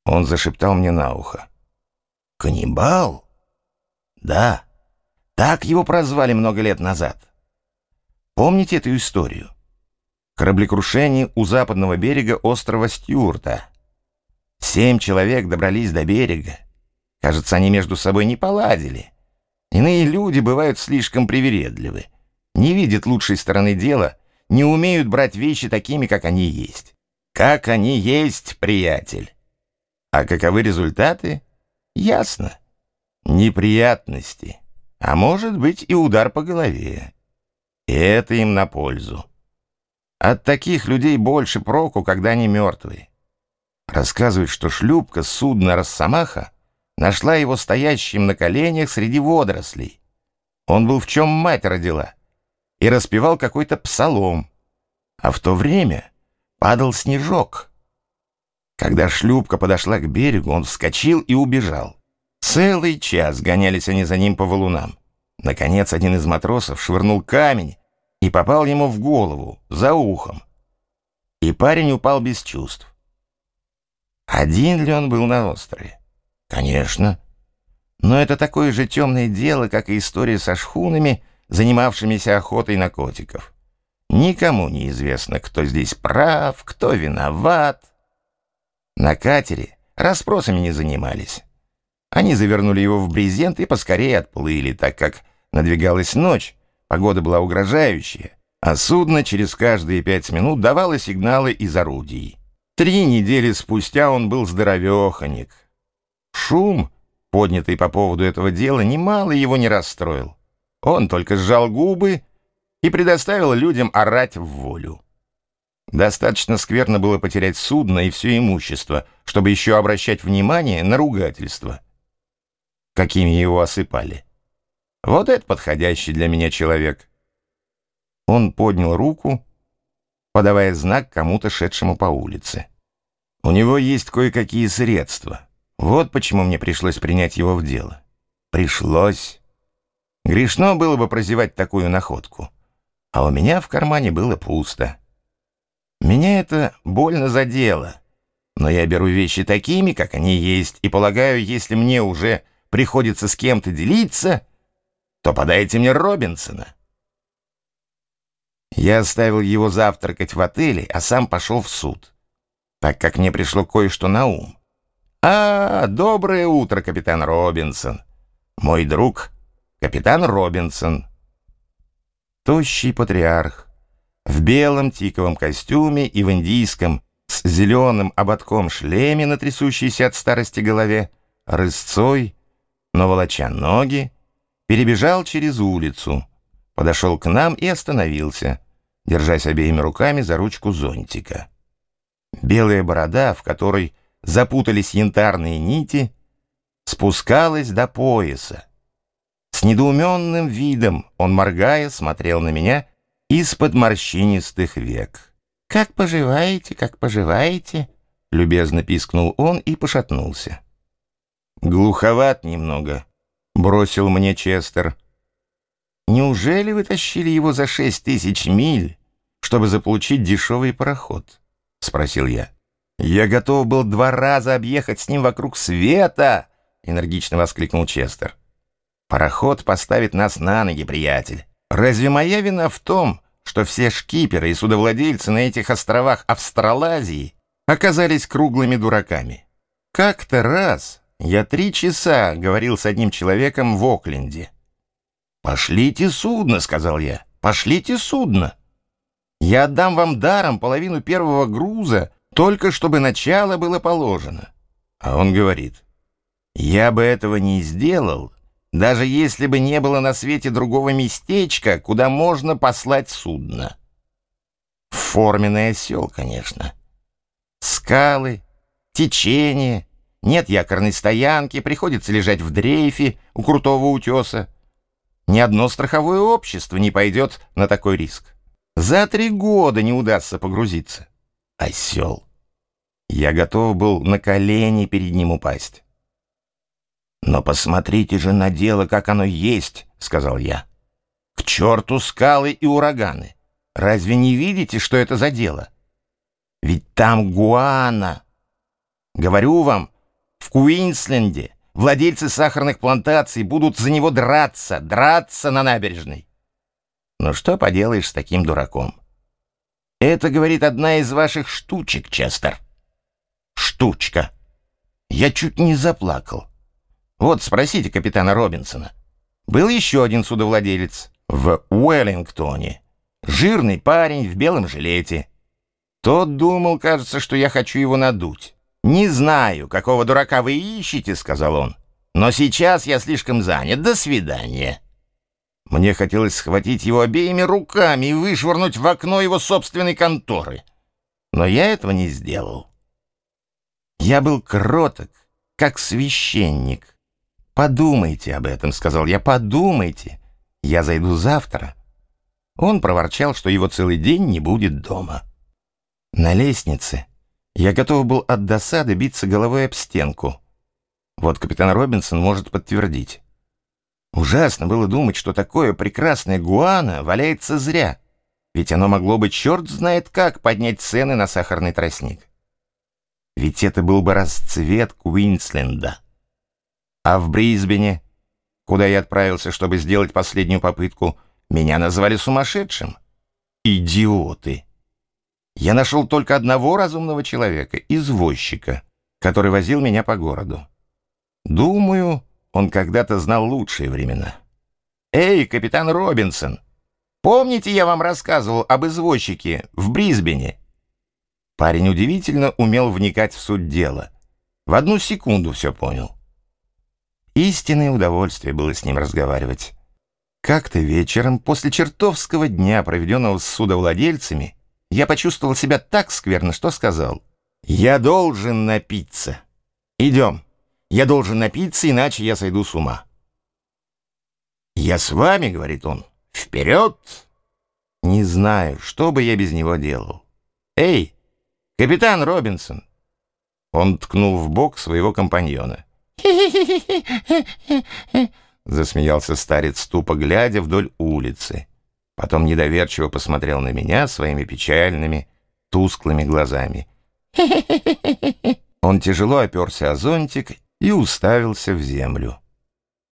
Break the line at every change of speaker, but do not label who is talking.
Он зашептал мне на ухо. «Каннибал? Да, так его прозвали много лет назад. Помните эту историю? Кораблекрушение у западного берега острова Стюарта. 7 человек добрались до берега. Кажется, они между собой не поладили. Иные люди бывают слишком привередливы, не видят лучшей стороны дела, не умеют брать вещи такими, как они есть. Как они есть, приятель. А каковы результаты? Ясно. Неприятности, а может быть и удар по голове. И это им на пользу. От таких людей больше проку, когда они мертвые. Рассказывают, что шлюпка судна «Росомаха» нашла его стоящим на коленях среди водорослей. Он был в чем мать родила и распевал какой-то псалом, а в то время падал снежок. Когда шлюпка подошла к берегу, он вскочил и убежал. Целый час гонялись они за ним по валунам. Наконец, один из матросов швырнул камень и попал ему в голову, за ухом. И парень упал без чувств. Один ли он был на острове? Конечно. Но это такое же темное дело, как и история со шхунами, занимавшимися охотой на котиков. Никому не известно, кто здесь прав, кто виноват. На катере расспросами не занимались. Они завернули его в брезент и поскорее отплыли, так как надвигалась ночь, погода была угрожающая, а судно через каждые 5 минут давало сигналы из орудий. 3 недели спустя он был здоровеханик. Шум, поднятый по поводу этого дела, немало его не расстроил. Он только сжал губы и предоставил людям орать в волю. Достаточно скверно было потерять судно и все имущество, чтобы еще обращать внимание на ругательства, какими его осыпали. Вот это подходящий для меня человек. Он поднял руку, подавая знак кому-то, шедшему по улице. У него есть кое-какие средства. Вот почему мне пришлось принять его в дело. Пришлось. Грешно было бы прозевать такую находку. А у меня в кармане было пусто. Меня это больно задело. Но я беру вещи такими, как они есть, и полагаю, если мне уже приходится с кем-то делиться, то подайте мне Робинсона. Я оставил его завтракать в отеле, а сам пошел в суд, так как мне пришло кое-что на ум. Доброе утро, капитан Робинсон. Мой друг, капитан Робинсон. Тощий патриарх, в белом тиковом костюме и в индийском, с зеленым ободком шлеме на трясущейся от старости голове, рысцой, но волоча ноги, перебежал через улицу, подошел к нам и остановился, держась обеими руками за ручку зонтика. Белая борода, в которой запутались янтарные нити, спускалась до пояса. С недоуменным видом он, моргая, смотрел на меня из-под морщинистых век. «Как поживаете, как поживаете?» — любезно пискнул он и пошатнулся. «Глуховат немного», — бросил мне Честер. «Неужели вы тащили его за 6000 миль, чтобы заполучить дешевый пароход?» — спросил я. «Я готов был 2 раза объехать с ним вокруг света!» — энергично воскликнул Честер. «Пароход поставит нас на ноги, приятель. Разве моя вина в том, что все шкиперы и судовладельцы на этих островах Австралазии оказались круглыми дураками? Как-то раз я 3 часа говорил с одним человеком в Окленде. «Пошлите судно», — сказал я, — «пошлите судно. Я отдам вам даром половину первого груза, только чтобы начало было положено». А он говорит: «Я бы этого не сделал, даже если бы не было на свете другого местечка, куда можно послать судно». Форменный осел, конечно. Скалы, течение, нет якорной стоянки, приходится лежать в дрейфе у крутого утеса. Ни одно страховое общество не пойдет на такой риск. За 3 года не удастся погрузиться. Осел. Я готов был на колени перед ним упасть. «Но посмотрите же на дело, как оно есть», — сказал я. «К черту скалы и ураганы! Разве не видите, что это за дело? Ведь там гуана. Говорю вам, В Куинсленде владельцы сахарных плантаций будут за него драться на набережной. Ну что поделаешь с таким дураком? Это, говорит, одна из ваших штучек, Честер. Штучка. Я чуть не заплакал. Вот спросите капитана Робинсона. Был еще один судовладелец в Уэллингтоне. Жирный парень в белом жилете. Тот думал, кажется, что я хочу его надуть. «Не знаю, какого дурака вы ищете», — сказал он. «Но сейчас я слишком занят. До свидания». Мне хотелось схватить его обеими руками и вышвырнуть в окно его собственной конторы. Но я этого не сделал. Я был кроток, как священник. «Подумайте об этом», — сказал я, — «подумайте. Я зайду завтра». Он проворчал, что его целый день не будет дома. На лестнице я готов был от досады биться головой об стенку. Вот капитан Робинсон может подтвердить. Ужасно было думать, что такое прекрасное гуано валяется зря, ведь оно могло бы черт знает как поднять цены на сахарный тростник. Ведь это был бы расцвет Куинсленда. А в Брисбене, куда я отправился, чтобы сделать последнюю попытку, меня назвали сумасшедшим. Идиоты! Я нашел только одного разумного человека, извозчика, который возил меня по городу. Думаю, он когда-то знал лучшие времена. «Эй, капитан Робинсон, помните, я вам рассказывал об извозчике в Брисбене?» Парень удивительно умел вникать в суть дела. В одну секунду все понял. Истинное удовольствие было с ним разговаривать. Как-то вечером, после чертовского дня, проведенного с судовладельцами, я почувствовал себя так скверно, что сказал: «Я должен напиться. Идем. Я должен напиться, иначе я сойду с ума». «Я с вами», — говорит он, — «вперед!» Не знаю, что бы я без него делал. «Эй, капитан Робинсон!» Он ткнул в бок своего компаньона. Засмеялся старец, тупо глядя вдоль улицы. Потом недоверчиво посмотрел на меня своими печальными, тусклыми глазами. Он тяжело оперся о зонтик и уставился в землю.